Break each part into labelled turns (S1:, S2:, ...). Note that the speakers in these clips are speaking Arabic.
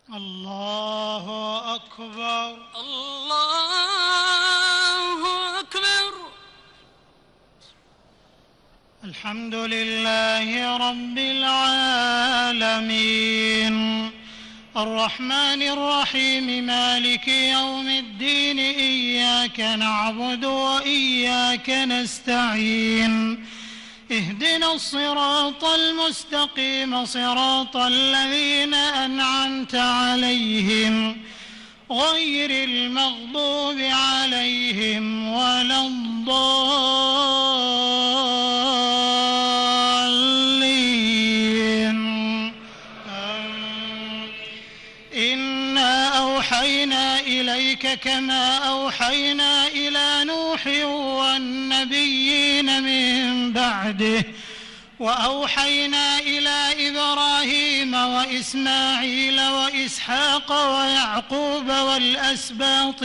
S1: الله أكبر.
S2: الله أكبر.
S1: الحمد لله رب العالمين الرحمن الرحيم مالك يوم الدين إياك نعبد وإياك نستعين اهدنا الصراط المستقيم صراط الذين أنعمت عليهم غير المغضوب عليهم ولا الضالين. إنا أوحينا إليك كما أوحينا إلى نوح والنبيين من بعده وأوحينا إلى إبراهيم وإسماعيل وإسحاق ويعقوب والأسباط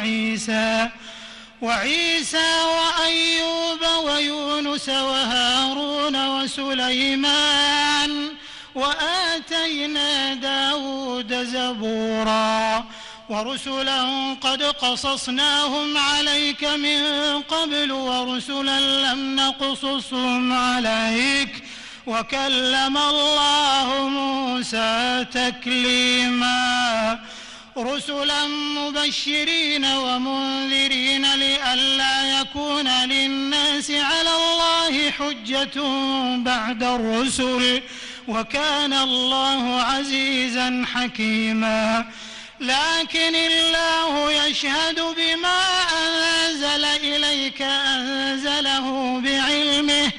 S1: وعيسى وأيوب ويونس وهارون وسليمان وآتينا داود زبورا ورسلا قد قصصناهم عليك من قبل ورسلا لم نقصصهم عليك وكلم الله موسى تكليما رسلا مبشرين ومنذرين لئلا يكون للناس على الله حجة بعد الرسل وكان الله عزيزا حكيما لكن الله يشهد بما أنزل إليك أنزله بعلمه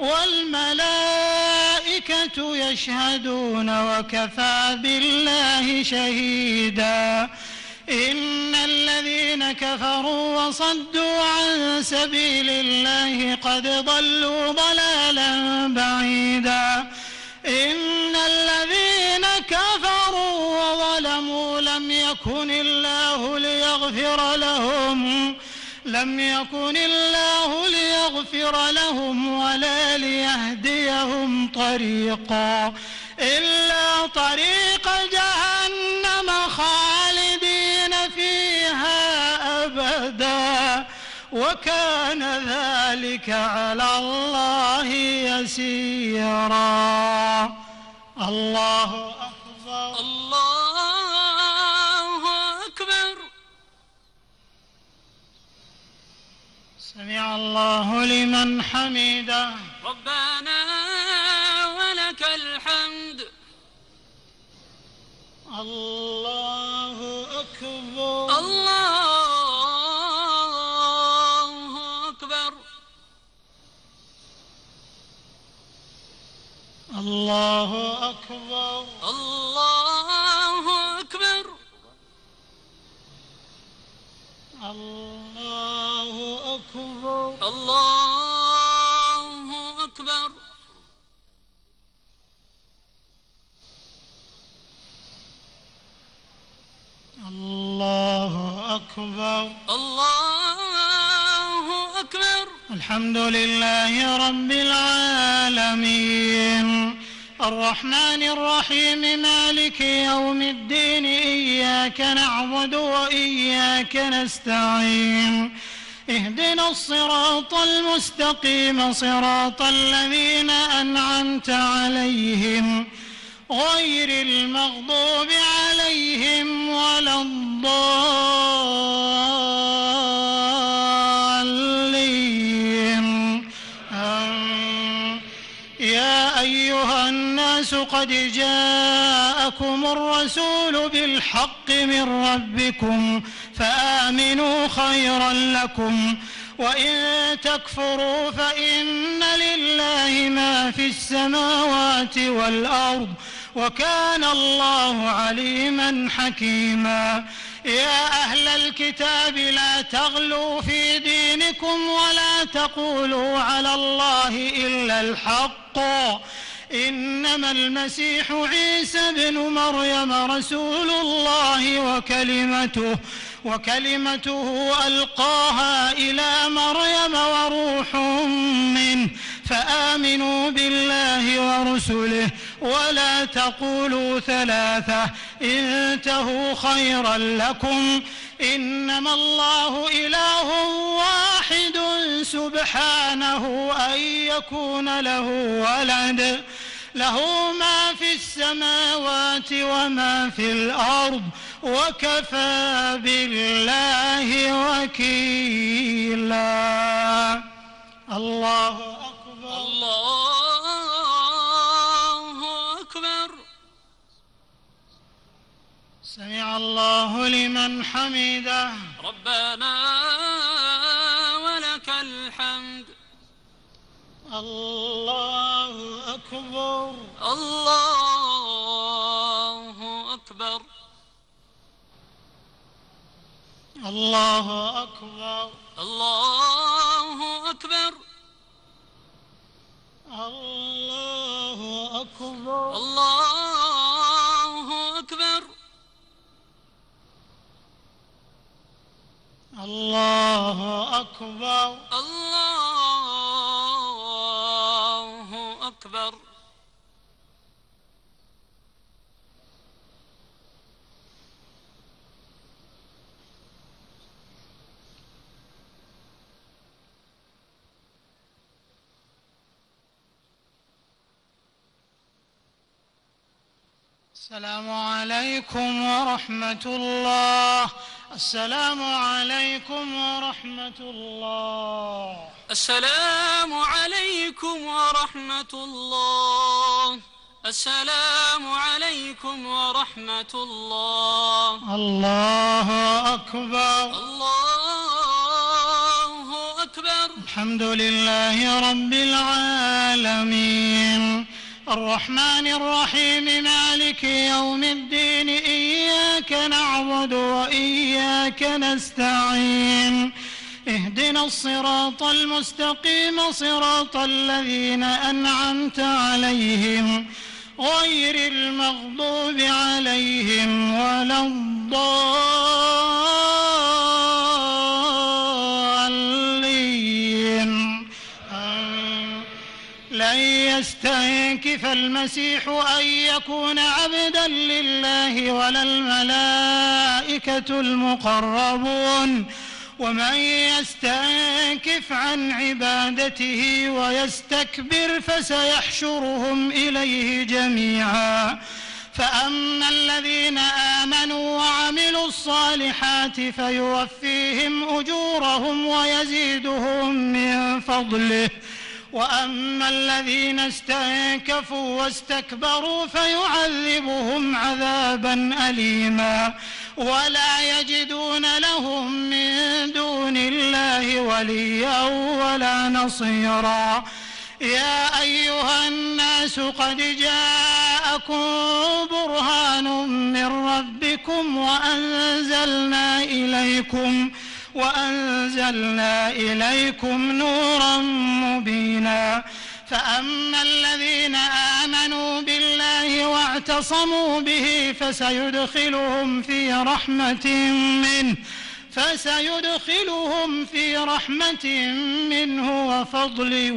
S1: والملائكة يشهدون وكفى بالله شهيدا إن الذين كفروا وصدوا عن سبيل الله قد ضلوا ضلالا بعيدا إن الذين كفروا وظلموا لم يكن الله ليغفر لهم ولا ليهديهم طريقا إلا طريق جهنم خالدين فيها أبدا وكان ذلك على الله يسيرا. الله أكبر.
S2: الله أكبر.
S1: سمع الله لمن حمده.
S2: ربنا ولك الحمد.
S1: الله أكبر.
S2: الله أكبر.
S1: الله أكبر.
S2: الله أكبر.
S1: الله أكبر.
S2: الله أكبر.
S1: الله أكبر.
S2: الله أكبر.
S1: الحمد لله رب العالمين الرحمن الرحيم مالك يوم الدين إياك نعبد وإياك نستعين اهدنا الصراط المستقيم صراط الذين أنعمت عليهم غير المغضوب عليهم ولا الضالين. يا أيها الناس قد جاءكم الرسول بالحق من ربكم فآمنوا خيرا لكم وإن تكفروا فإن لله ما في السماوات والأرض وكان الله عليما حكيما. يا أهل الكتاب لا تغلوا في دينكم ولا تقولوا على الله إلا الحق إنما المسيح عيسى بن مريم رسول الله وكلمته ألقاها إلى مريم وروح منه فآمنوا بالله رسله ولا تقولوا ثلاثة انتهوا خيرا لكم إنما الله إله واحد سبحانه أن يكون له ولد له ما في السماوات وما في الأرض وكفى بالله وكيلا. الله أكبر.
S2: الله أكبر.
S1: سمع الله لمن حمده.
S2: ربنا ولك الحمد.
S1: الله أكبر.
S2: الله أكبر.
S1: الله أكبر.
S2: الله أكبر.
S1: الله أكبر.
S2: الله أكبر.
S1: الله أكبر.
S2: الله أكبر.
S1: السلام عليكم ورحمة الله. السلام عليكم ورحمة الله.
S2: السلام عليكم ورحمة الله. السلام عليكم ورحمة الله.
S1: الله أكبر.
S2: الله أكبر.
S1: الحمد لله رب العالمين الرحمن الرحيم مالك يوم الدين إياك نعبد وإياك نستعين اهدنا الصراط المستقيم صراط الذين أنعمت عليهم غير المغضوب عليهم ولا الضالين. لن يستنكف المسيح أن يكون عبدا لله ولا الملائكة المقربون ومن يستنكف عن عبادته ويستكبر فسيحشرهم إليه جميعا. فأما الذين آمنوا وعملوا الصالحات فيوفيهم أجورهم ويزيدهم من فضله وأما الذين استنكفوا واستكبروا فيعذبهم عذابا أليما ولا يجدون لهم من دون الله وليا ولا نصيرا. يا أيها الناس قد جاءكم برهان من ربكم وأنزلنا إليكم نورا مبينا. فأما الذين آمنوا بالله واعتصموا به فسيدخلهم في رحمة منه وفضل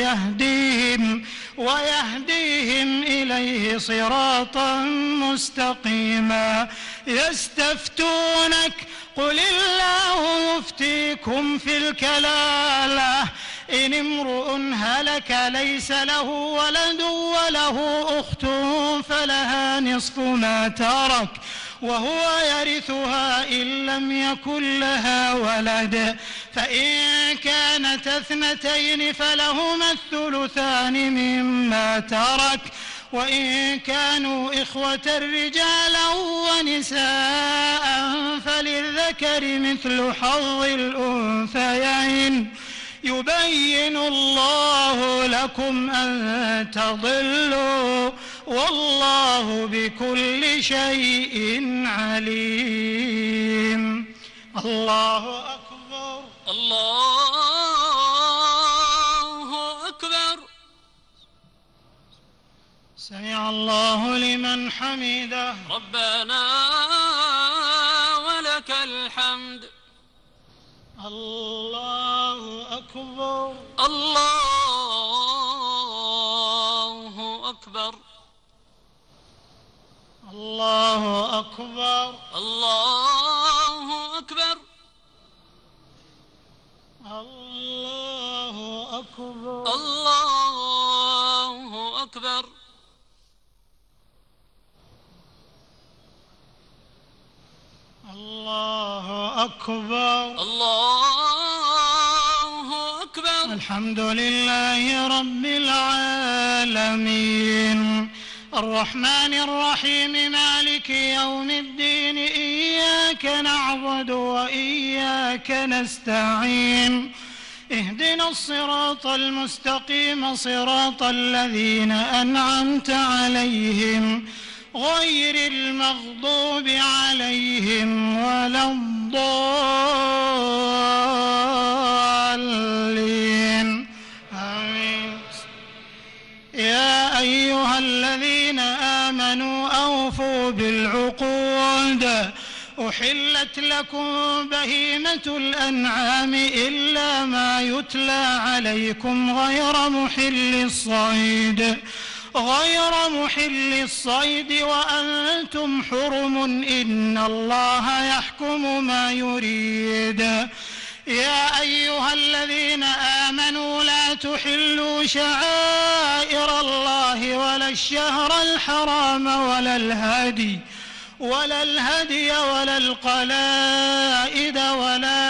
S1: ويهديهم إليه صراطا مستقيما. يستفتونك قل الله يفتيكم في الكلالة إن امرؤ هلك ليس له ولد وله أخت فلها نصف ما ترك وهو يرثها إن لم يكن لها ولد فإن كانت اثنتين فلهما الثلثان مما ترك وإن كانوا إخوة رجالا ونساء فللذكر مثل حظ الأنثيين يبين الله لكم أن تضلوا والله بكل شيء عليم. الله أكبر.
S2: الله أكبر.
S1: سمع الله لمن حمده.
S2: ربنا ولك الحمد.
S1: الله أكبر.
S2: الله أكبر. أكبر
S1: الله أكبر
S2: الله أكبر
S1: الله أكبر
S2: الله أكبر
S1: الله أكبر
S2: الله أكبر.
S1: الحمد لله رب العالمين الرحمن الرحيم مالك يوم الدين إياك نعبد وإياك نستعين اهدنا الصراط المستقيم صراط الذين أنعمت عليهم غير المغضوب عليهم ولا الضالين آمين. يا أيها الذين آمنوا أوفوا بالعقود أحلت لكم بهيمة الأنعام إلا ما يتلى عليكم غير محل الصيد وأنتم حرم إن الله يحكم ما يريد. يا أيها الذين آمنوا لا تحلوا شعائر الله ولا الشهر الحرام ولا الهدي ولا القلائد ولا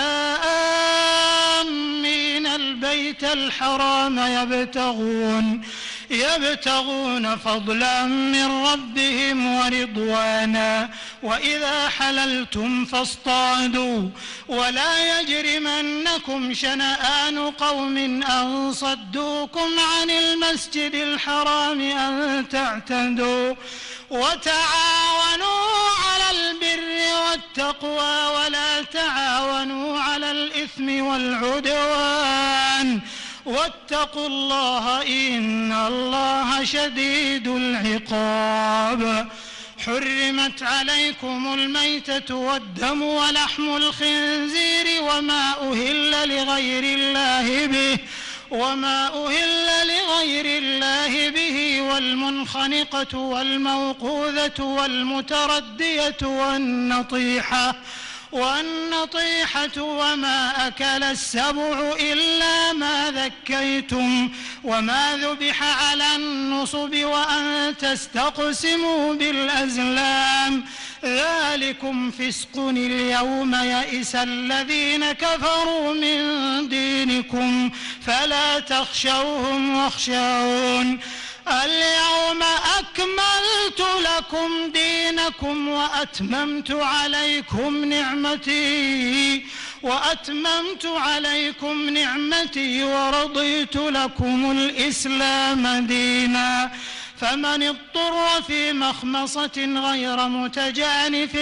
S1: آمين البيت الحرام يبتغون فضلا من ربهم ورضوانا وإذا حللتم فاصطادوا ولا يجرمنكم شنآن قوم أن صدوكم عن المسجد الحرام أن تعتدوا وتعاونوا على البر والتقوى ولا تعاونوا على الإثم والعدوان واتقوا الله إن الله شديد العقاب. حرمت عليكم الميتة والدم ولحم الخنزير وما أهل لغير الله به والمنخنقة والموقوذة والمتردية والنطيحة وما أكل السبع إلا ما ذكيتم وما ذبح على النصب وأن تستقسموا بالأزلام ذلكم فسق. اليوم يئس الذين كفروا من دينكم فلا تخشوهم واخشون. اليوم أكملت لكم دينكم وأتممت عليكم نعمتي ورضيت لكم الإسلام دينا. فمن اضطر في مخمصة غير متجانف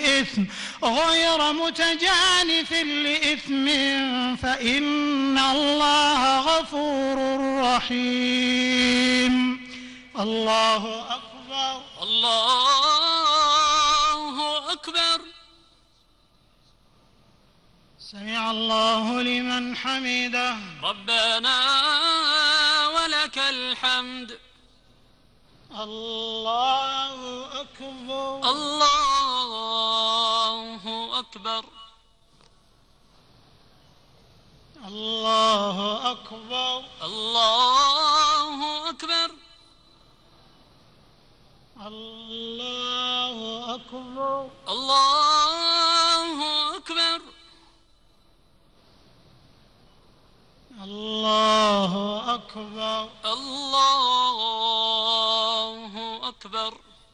S1: لإثم فإن الله غفور رحيم. الله أكبر
S2: الله أكبر.
S1: سمع الله لمن حمده
S2: ربنا ولك الحمد.
S1: الله أكبر
S2: الله أكبر
S1: الله أكبر
S2: الله أكبر
S1: الله أكبر
S2: الله أكبر
S1: الله أكبر
S2: الله أكبر.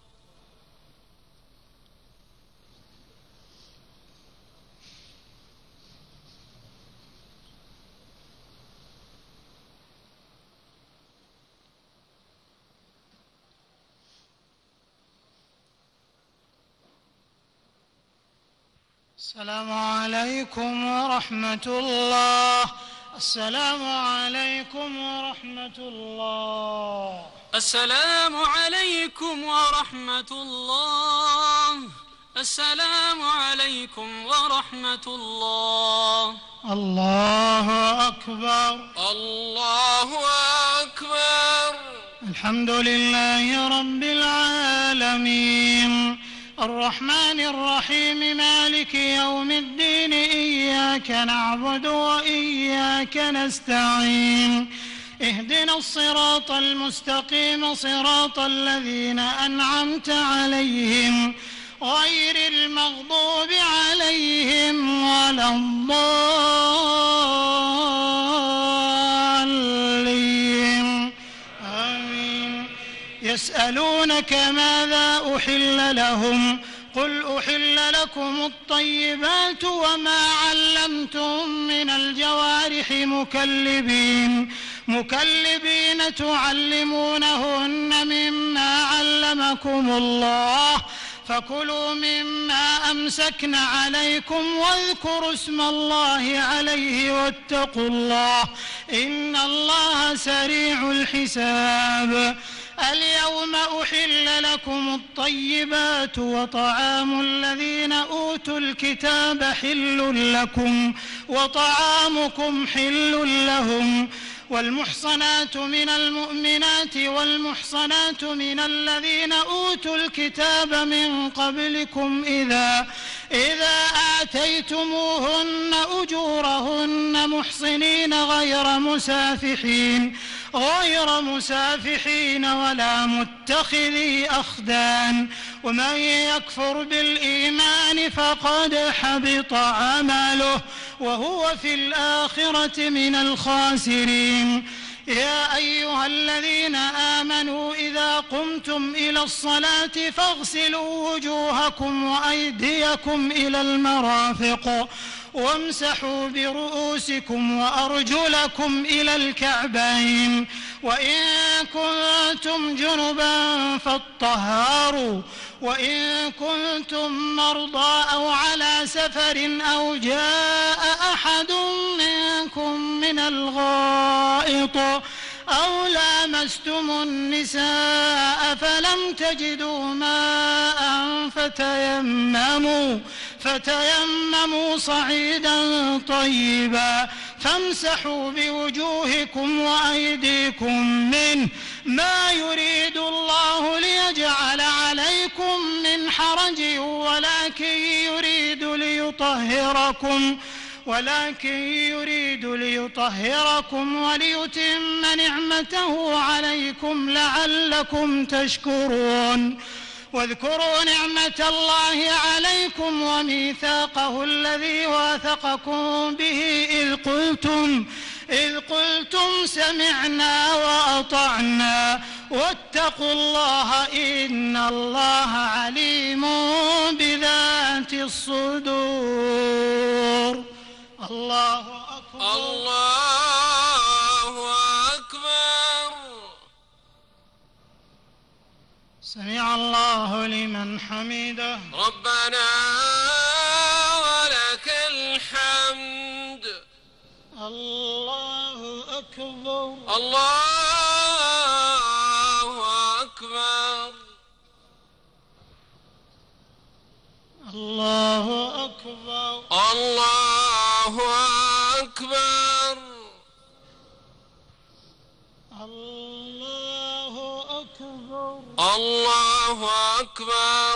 S1: السلام عليكم ورحمة الله. السلام عليكم ورحمة الله.
S2: السلام عليكم ورحمة الله. السلام عليكم ورحمة الله.
S1: الله أكبر
S2: الله أكبر.
S1: الحمد لله رب العالمين الرحمن الرحيم مالك يوم الدين إياك نعبد وإياك نستعين اهدنا الصراط المستقيم صراط الذين أنعمت عليهم غير المغضوب عليهم ولا الضالين آمين. يسألونك ماذا أحل لهم قل أحل لكم الطيبات وما علمتم من الجوارح مكلبين تعلمونهن مما علمكم الله فكلوا مما أمسكن عليكم واذكروا اسم الله عليه واتقوا الله إن الله سريع الحساب. اليوم أحل لكم الطيبات وطعام الذين أوتوا الكتاب حل لكم وطعامكم حل لهم والمحصنات من المؤمنات والمحصنات من الذين أوتوا الكتاب من قبلكم إذا آتيتموهن أجورهن محصنين غير مسافحين ولا متخذي أخدان ومن يكفر بالإيمان فقد حبط عمله وهو في الآخرة من الخاسرين. يا أيها الذين آمنوا إذا قمتم إلى الصلاة فاغسلوا وجوهكم وأيديكم إلى المرافق وامسحوا برؤوسكم وأرجلكم إلى الكعبين وإن كنتم جنبا فاطهروا وإن كنتم مرضى أو على سفر أو جاء أحد منكم من الغائط أو لامستم النساء فلم تجدوا ماء فتيمموا صعيدا طيبا فامسحوا بوجوهكم وأيديكم منه ما يريد الله ليجعل عليكم من حرج ولكن يريد ليطهركم وليتم نعمته عليكم لعلكم تشكرون. واذكروا نعمة الله عليكم وميثاقه الذي واثقكم به إذ قلتم سمعنا وأطعنا واتقوا الله إن الله عليم بذات الصدور. الله أكبر
S3: الله أكبر.
S1: سمع الله لمن حمده
S3: ربنا ولك الحمد.
S1: الله أكبر
S3: الله أكبر
S1: الله أكبر
S3: الله أكبر
S1: الله أكبر
S3: الله أكبر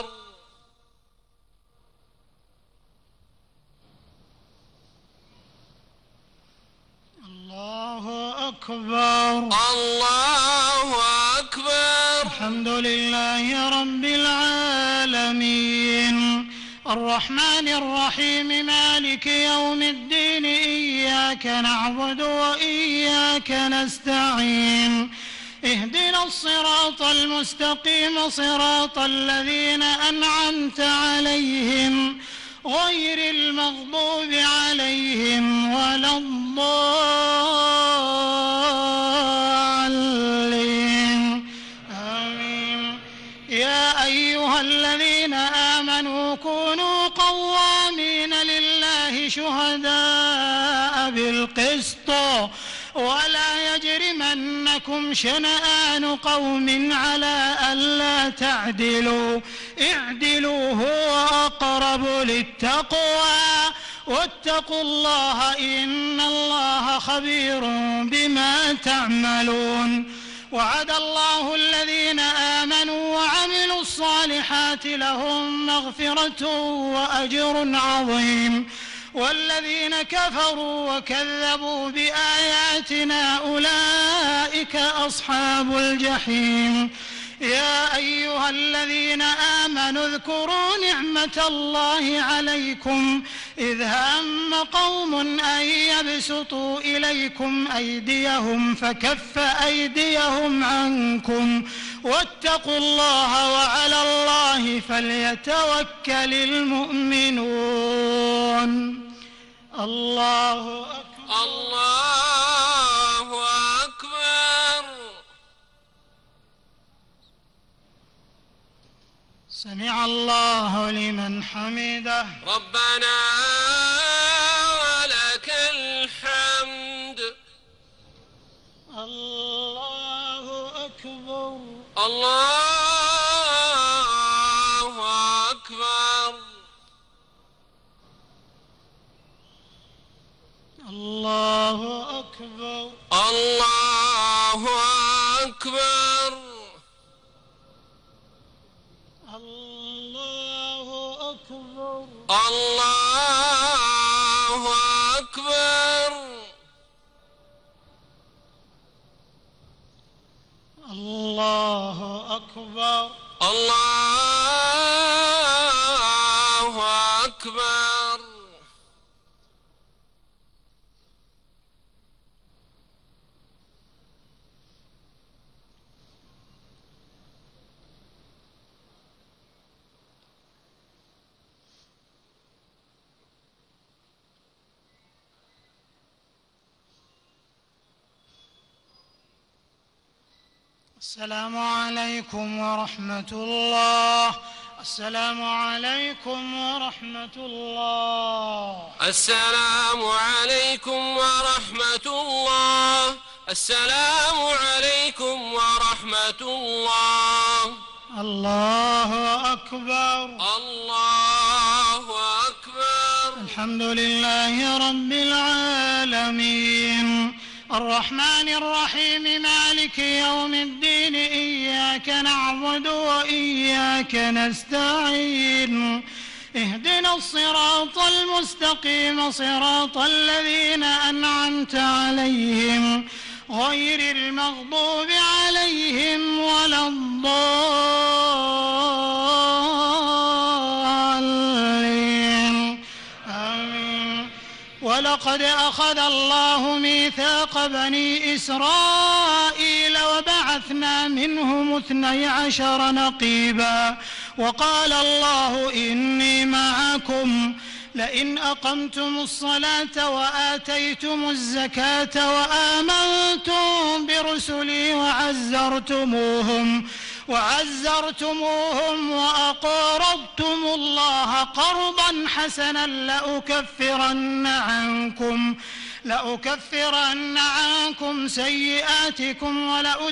S1: الله أكبر
S3: الله أكبر.
S1: الحمد لله رب العالمين الرحمن الرحيم مالك يوم الدين إياك نعبد وإياك نستعين اهدنا الصراط المستقيم صراط الذين أنعمت عليهم غير المغضوب عليهم ولا الضالين آمين. يا أيها الذين آمنوا كونوا قوامين لله شهداء بالقسط ولا يجرمنكم شنآن قوم على ألا تعدلوا اعدلوا هو أقرب للتقوى واتقوا الله إن الله خبير بما تعملون. وعد الله الذين آمنوا وعملوا الصالحات لهم مغفرة وأجر عظيم والذين كفروا وكذبوا بآياتنا أولئك أصحاب الجحيم يا أيها الذين آمنوا اذكروا نعمة الله عليكم إذ هم قوم أن يبسطوا إليكم أيديهم فكف أيديهم عنكم واتقوا الله وعلى الله فليتوكل المؤمنون. الله أكبر.
S3: الله أكبر.
S1: سمع الله لمن حمده.
S3: ربنا ولك الحمد.
S1: الله أكبر.
S3: الله أكبر.
S1: الله أكبر.
S3: الله أكبر.
S1: الله أكبر.
S3: الله أكبر.
S1: الله أكبر.
S3: الله أكبر.
S1: السلام عليكم ورحمة الله. السلام عليكم ورحمة الله.
S3: السلام عليكم ورحمة الله. السلام عليكم ورحمة الله.
S1: الله أكبر.
S3: الله أكبر.
S1: الحمد لله رب العالمين الرحمن الرحيم مالك يوم الدين إياك نعبد وإياك نستعين اهدنا الصراط المستقيم صراط الذين أنعمت عليهم غير المغضوب عليهم ولا الضالين آمين. ولقد أخذ الله ميثاق بني إسرائيل وبعثنا منهم 12 نقيبا وقال الله إني معكم لئن أقمتم الصلاة وآتيتم الزكاة وآمنتم برسلي وعزرتموهم وأقرضتم الله قرضا حسنا لأكفرن عنكم سيئاتكم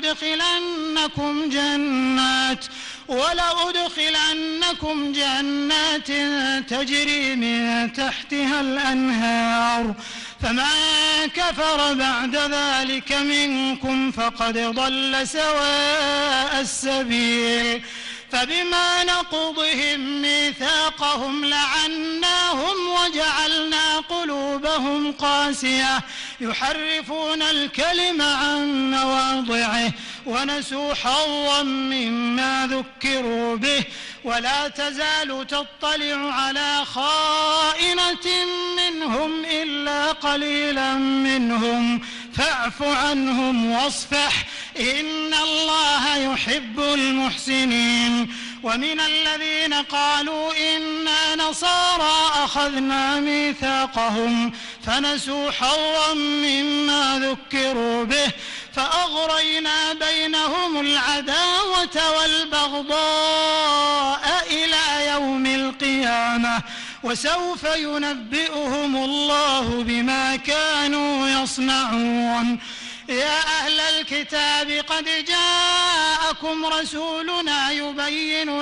S1: ولأدخلنكم جنات تجري من تحتها الأنهار فمن كفر بعد ذلك منكم فقد ضل سواء السبيل. فبما نقضهم ميثاقهم لعناهم وجعلنا قلوبهم قاسية يحرفون الكلم عن مواضعه ونسوا حظا مما ذكروا به ولا تزال تطلع على خائنة منهم إلا قليلا منهم فاعف عنهم واصفح إن الله يحب المحسنين. ومن الذين قالوا إنا نصارى أخذنا ميثاقهم فنسوا حظا مما ذكروا به فأغرينا بينهم العداوة والبغضاء إلى يوم القيامة وسوف ينبئهم الله بما كانوا يصنعون. يا أهل الكتاب قد جاءكم رسولنا يبين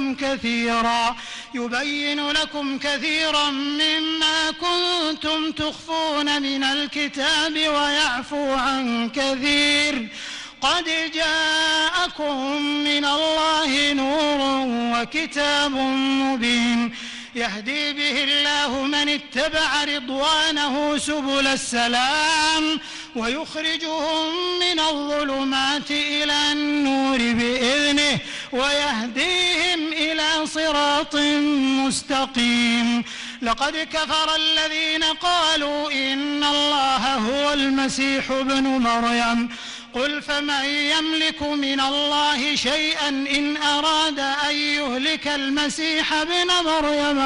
S1: لكم كثيرا مما كنتم تخفون من الكتاب ويعفو عن كثير قد جاءكم من الله نور وكتاب مبين يهدي به الله من اتبع رضوانه سبل السلام ويخرجهم من الظلمات إلى النور بإذنه ويهديهم إلى صراط مستقيم. لقد كفر الذين قالوا إن الله هو المسيح ابن مريم قل فمن يملك من الله شيئا إن أراد أن يهلك المسيح ابن مريم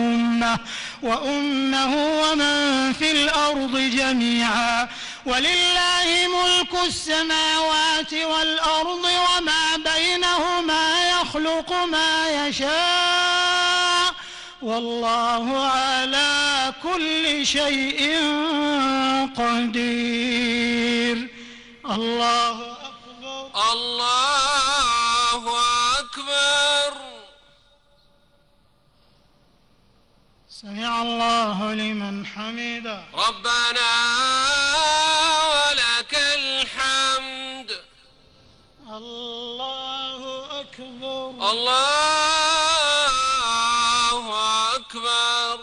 S1: وأمه ومن في الأرض جميعا ولله ملك السماوات والأرض وما بينهما يخلق ما يشاء والله على كل شيء قدير. الله أكبر
S3: الله أكبر.
S1: سمع الله لمن حمده.
S3: ربنا ولك الحمد.
S1: الله أكبر
S3: الله أكبر.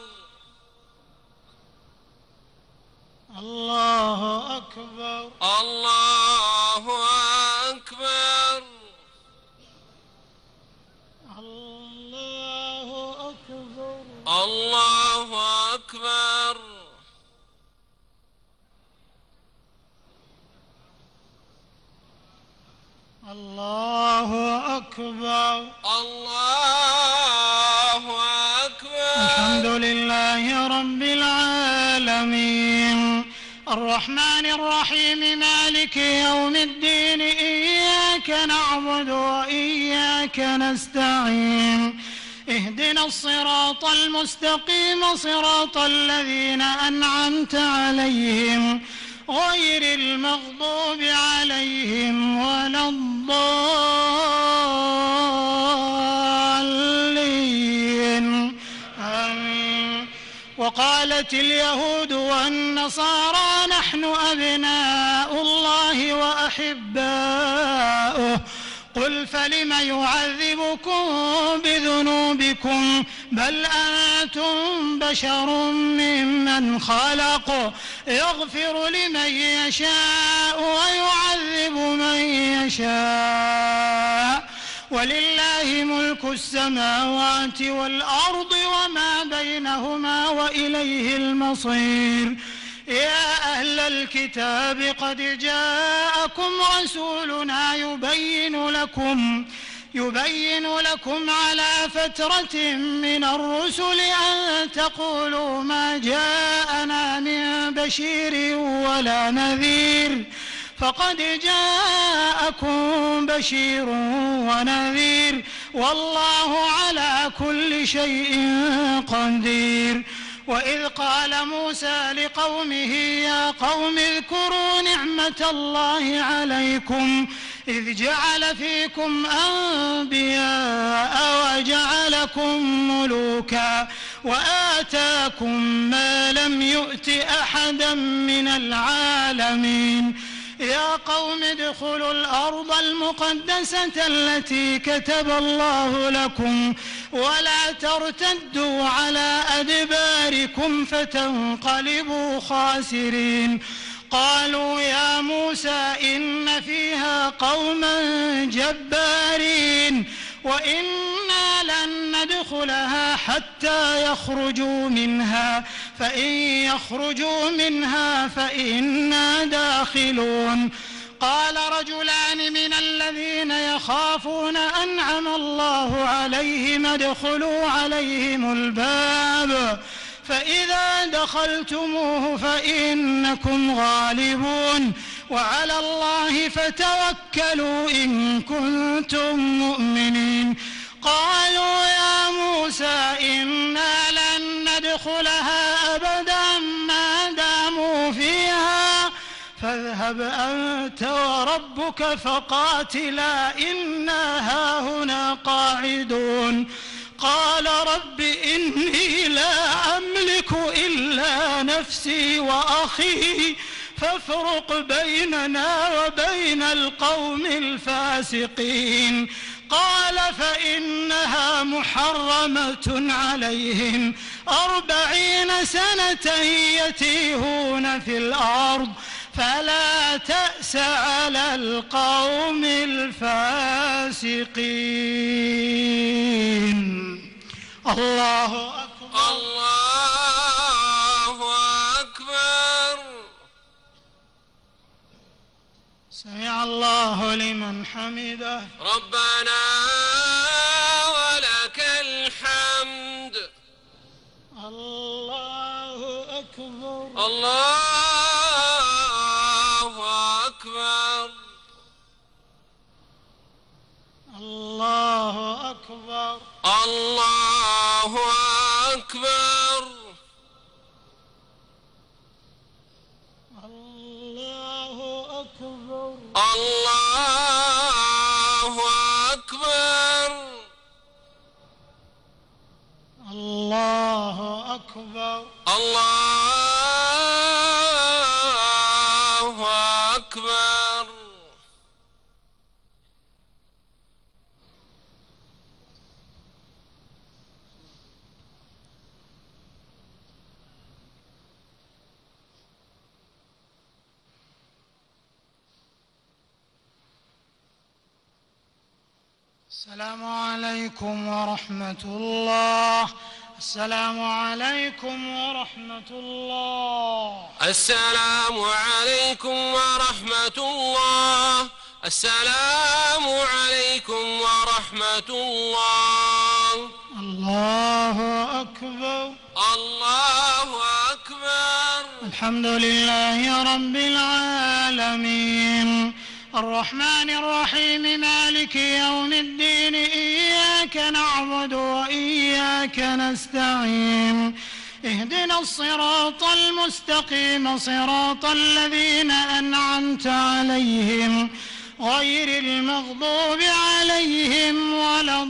S1: الله أكبر
S3: الله أكبر.
S1: الله أكبر
S3: الله أكبر.
S1: الله أكبر.
S3: الله أكبر.
S1: الحمد لله رب العالمين الرحمن الرحيم مالك يوم الدين إياك نعبد وإياك نستعين اهدنا الصراط المستقيم صراط الذين أنعمت عليهم غير المغضوب عليهم ولا الضالين آمين. وقالت اليهود والنصارى نحن أبناء الله وأحباؤه قل فلم يعذبكم بذنوبكم بل أنتم بشر ممن خلق يغفر لمن يشاء ويعذب من يشاء ولله ملك السماوات والأرض وما بينهما وإليه المصير. يا أهل الكتاب قد جاءكم رسولنا يبين لكم على فترة من الرسل أن تقولوا ما جاءنا من بشير ولا نذير فقد جاءكم بشير ونذير والله على كل شيء قدير. وإذ قال موسى لقومه يا قوم اذكروا نعمة الله عليكم إذ جعل فيكم أنبياء وجعلكم ملوكا وآتاكم ما لم يؤت أحدا من العالمين. يا قوم ادخلوا الأرض المقدسة التي كتب الله لكم ولا ترتدوا على أدباركم فتنقلبوا خاسرين. قالوا يا موسى إن فيها قوما جبارين وإنا لن ندخلها حتى يخرجوا منها فإن يخرجوا منها فإنا داخلون. قال رجلان من الذين يخافون أنعم الله عليهم ادخلوا عليهم الباب فإذا دخلتموه فإنكم غالبون وعلى الله فتوكلوا إن كنتم مؤمنين. قالوا يا موسى إنا لن ندخلها أبدا ما داموا فيها فاذهب أنت وربك فقاتلا إنا هاهنا قاعدون. قال رب إني لا أملك إلا نفسي وأخي فافرق بيننا وبين القوم الفاسقين. قال فإنها محرمة عليهم 40 سنة يتيهون في الأرض فلا تأس على القوم الفاسقين. الله أكبر.
S3: الله أكبر.
S1: سمع الله لمن حمده.
S3: ربنا ولك الحمد.
S1: الله أكبر.
S3: الله أكبر.
S1: الله أكبر.
S3: الله أكبر.
S1: الله أكبر.
S3: الله أكبر.
S1: الله أكبر.
S3: الله أكبر.
S1: السلام عليكم ورحمة الله. السلام عليكم ورحمة الله.
S3: السلام عليكم ورحمة الله. السلام عليكم ورحمة الله.
S1: الله أكبر.
S3: الله أكبر.
S1: الحمد لله رب العالمين الرحمن الرحيم مالك يوم الدين إياك نعبد وإياك نستعين اهدنا الصراط المستقيم صراط الذين أنعمت عليهم غير المغضوب عليهم ولا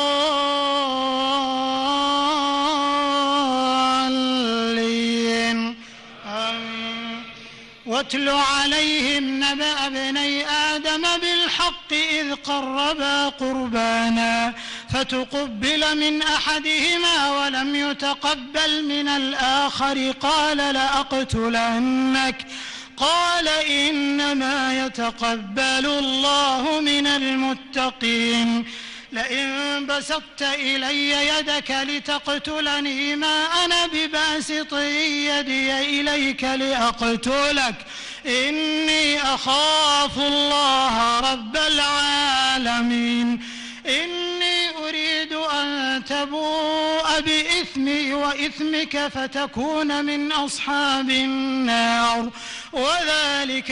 S1: الضالين. واتل عليهم نبأ ابني آدم بالحق إذ قربا قربانا فتقبل من أحدهما ولم يتقبل من الآخر قال لأقتلنك قال إنما يتقبل الله من المتقين. لئن بسطت إلي يدك لتقتلني ما أنا بباسط يدي إليك لأقتلك إني أخاف الله رب العالمين. إني أريد أن تبوء بإثمي وإثمك فتكون من أصحاب النار وذلك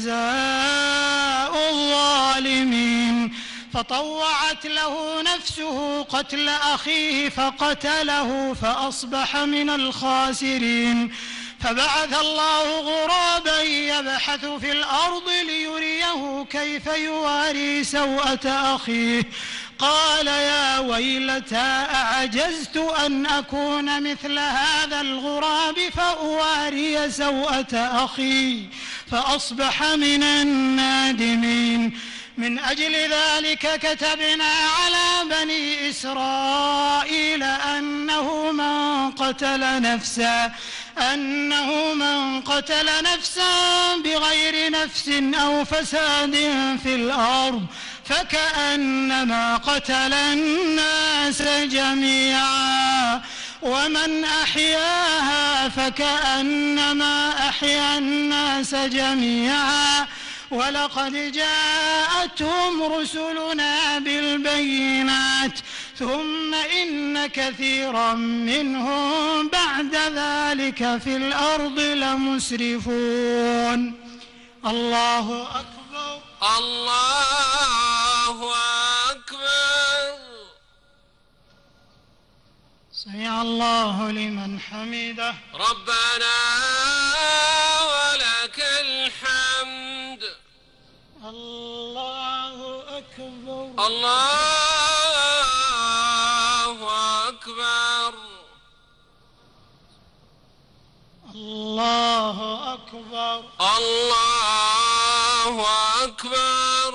S1: جزاء الظالمين. فطوعت له نفسه قتل أخيه فقتله فأصبح من الخاسرين. فبعث الله غرابا يبحث في الأرض ليريه كيف يواري سوءة أخيه قال يا ويلتى أعجزت أن أكون مثل هذا الغراب فأواري سوءة أخي فأصبح من النادمين. من أجل ذلك كتبنا على بني إسرائيل أنه من قتل نفسا بغير نفس أو فساد في الأرض فكأنما قتل الناس جميعا ومن أحياها فكأنما أحيا الناس جميعا ولقد جاءتهم رسلنا بالبينات ثم إن كثيرا منهم بعد ذلك في الأرض لمسرفون. الله أكبر.
S3: الله أكبر.
S1: سمع الله لمن حمده.
S3: ربنا ولك الحمد.
S1: الله أكبر.
S3: الله أكبر.
S1: الله أكبر. أكبر
S3: الله أكبر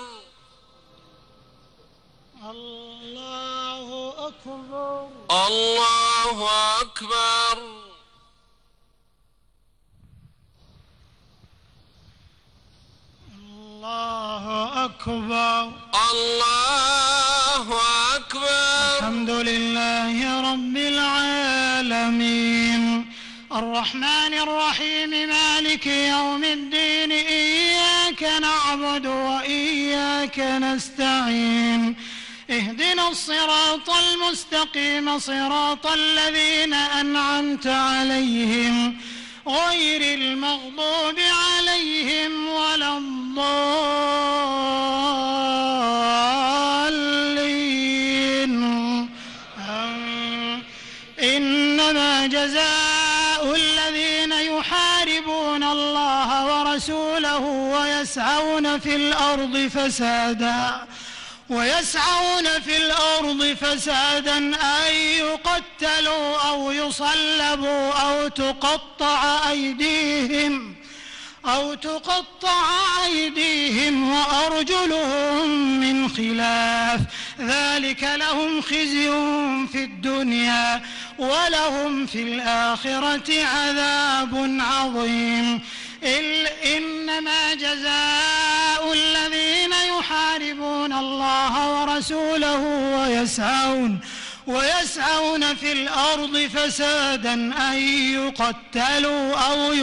S1: الله أكبر
S3: الله أكبر
S1: الله أكبر
S3: الله أكبر
S1: الحمد لله رب العالمين الرحمن الرحيم مالك يوم الدين إياك نعبد وإياك نستعين اهدنا الصراط المستقيم صراط الذين أنعمت عليهم غير المغضوب عليهم ولا الضالين إنما جزاء الذين يحاربون الله ورسوله ويسعون في الأرض فسادا أن يقتلوا أو يصلبوا أو تقطع أيديهم وأرجلهم من خلاف ذلك لهم خزي في الدنيا ولهم في الآخرة عذاب عظيم إنما جزاء الذين يحاربون الله ورسوله ويسعون في الأرض فسادا أن يقتلوا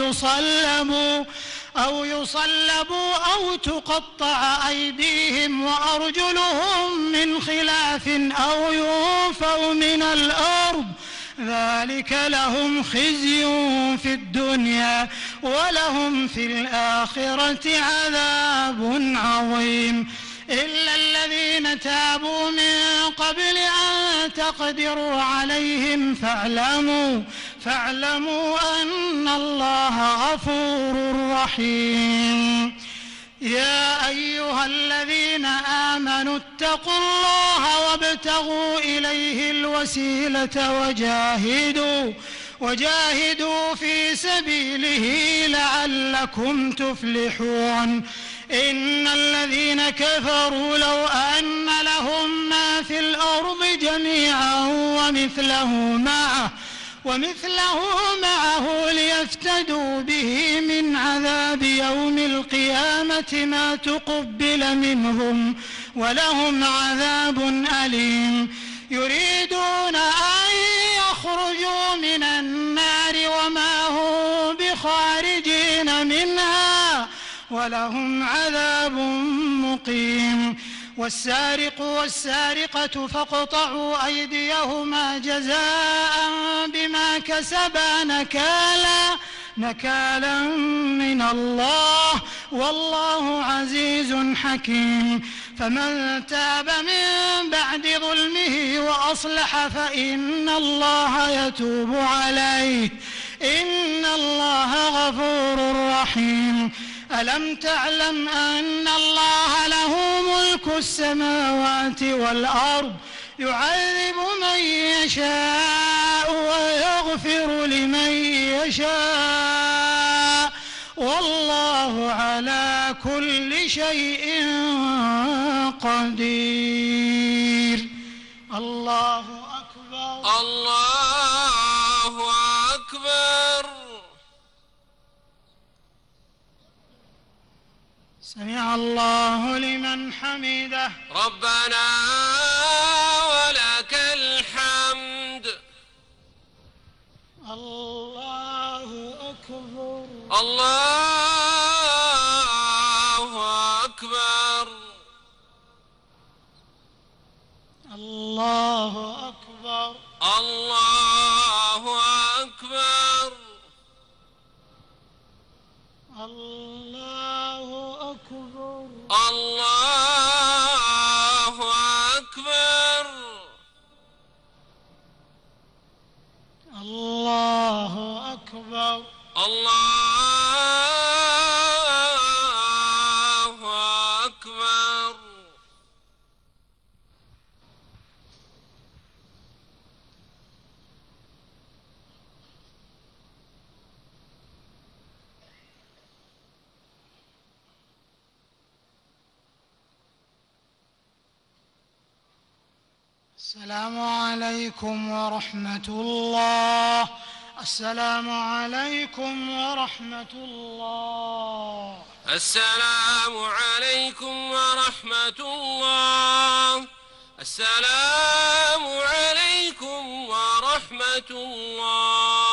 S1: أو يصلبوا أو تقطع أيديهم وأرجلهم من خلاف أو ينفوا من الأرض ذلك لهم خزي في الدنيا ولهم في الآخرة عذاب عظيم إلا الذين تابوا من قبل أن تقدروا عليهم فاعلموا أن الله غفور رحيم يا أيها الذين آمنوا اتقوا الله وابتغوا إليه الوسيلة وجاهدوا في سبيله لعلكم تفلحون إن الذين كفروا لو أن لهم ما في الأرض جميعا ومثله معه ليفتدوا به من عذاب يوم القيامة ما تقبل منهم ولهم عذاب أليم يريدون أن يخرجوا من النار وما هم بخارجين منها ولهم عذاب مقيم والسارق والسارقة فاقطعوا أيديهما جزاء بما كسبا نكالا من الله والله عزيز حكيم فمن تاب من بعد ظلمه وأصلح فإن الله يتوب عليه إن الله غفور رحيم ألم تعلم أن الله له ملك السماوات والأرض يعذب من يشاء ويغفر لمن يشاء والله على كل شيء قدير الله أكبر
S3: الله أكبر
S1: سمع الله لمن حمده
S3: ربنا ولك الحمد
S1: الله أكبر
S3: الله أكبر
S1: الله أكبر
S3: الله أكبر
S1: الله أكبر
S3: الله أكبر
S1: الله أكبر
S3: الله أكبر
S1: السلام عليكم ورحمة الله. السلام عليكم ورحمة الله.
S3: السلام عليكم ورحمة الله. السلام عليكم ورحمة الله.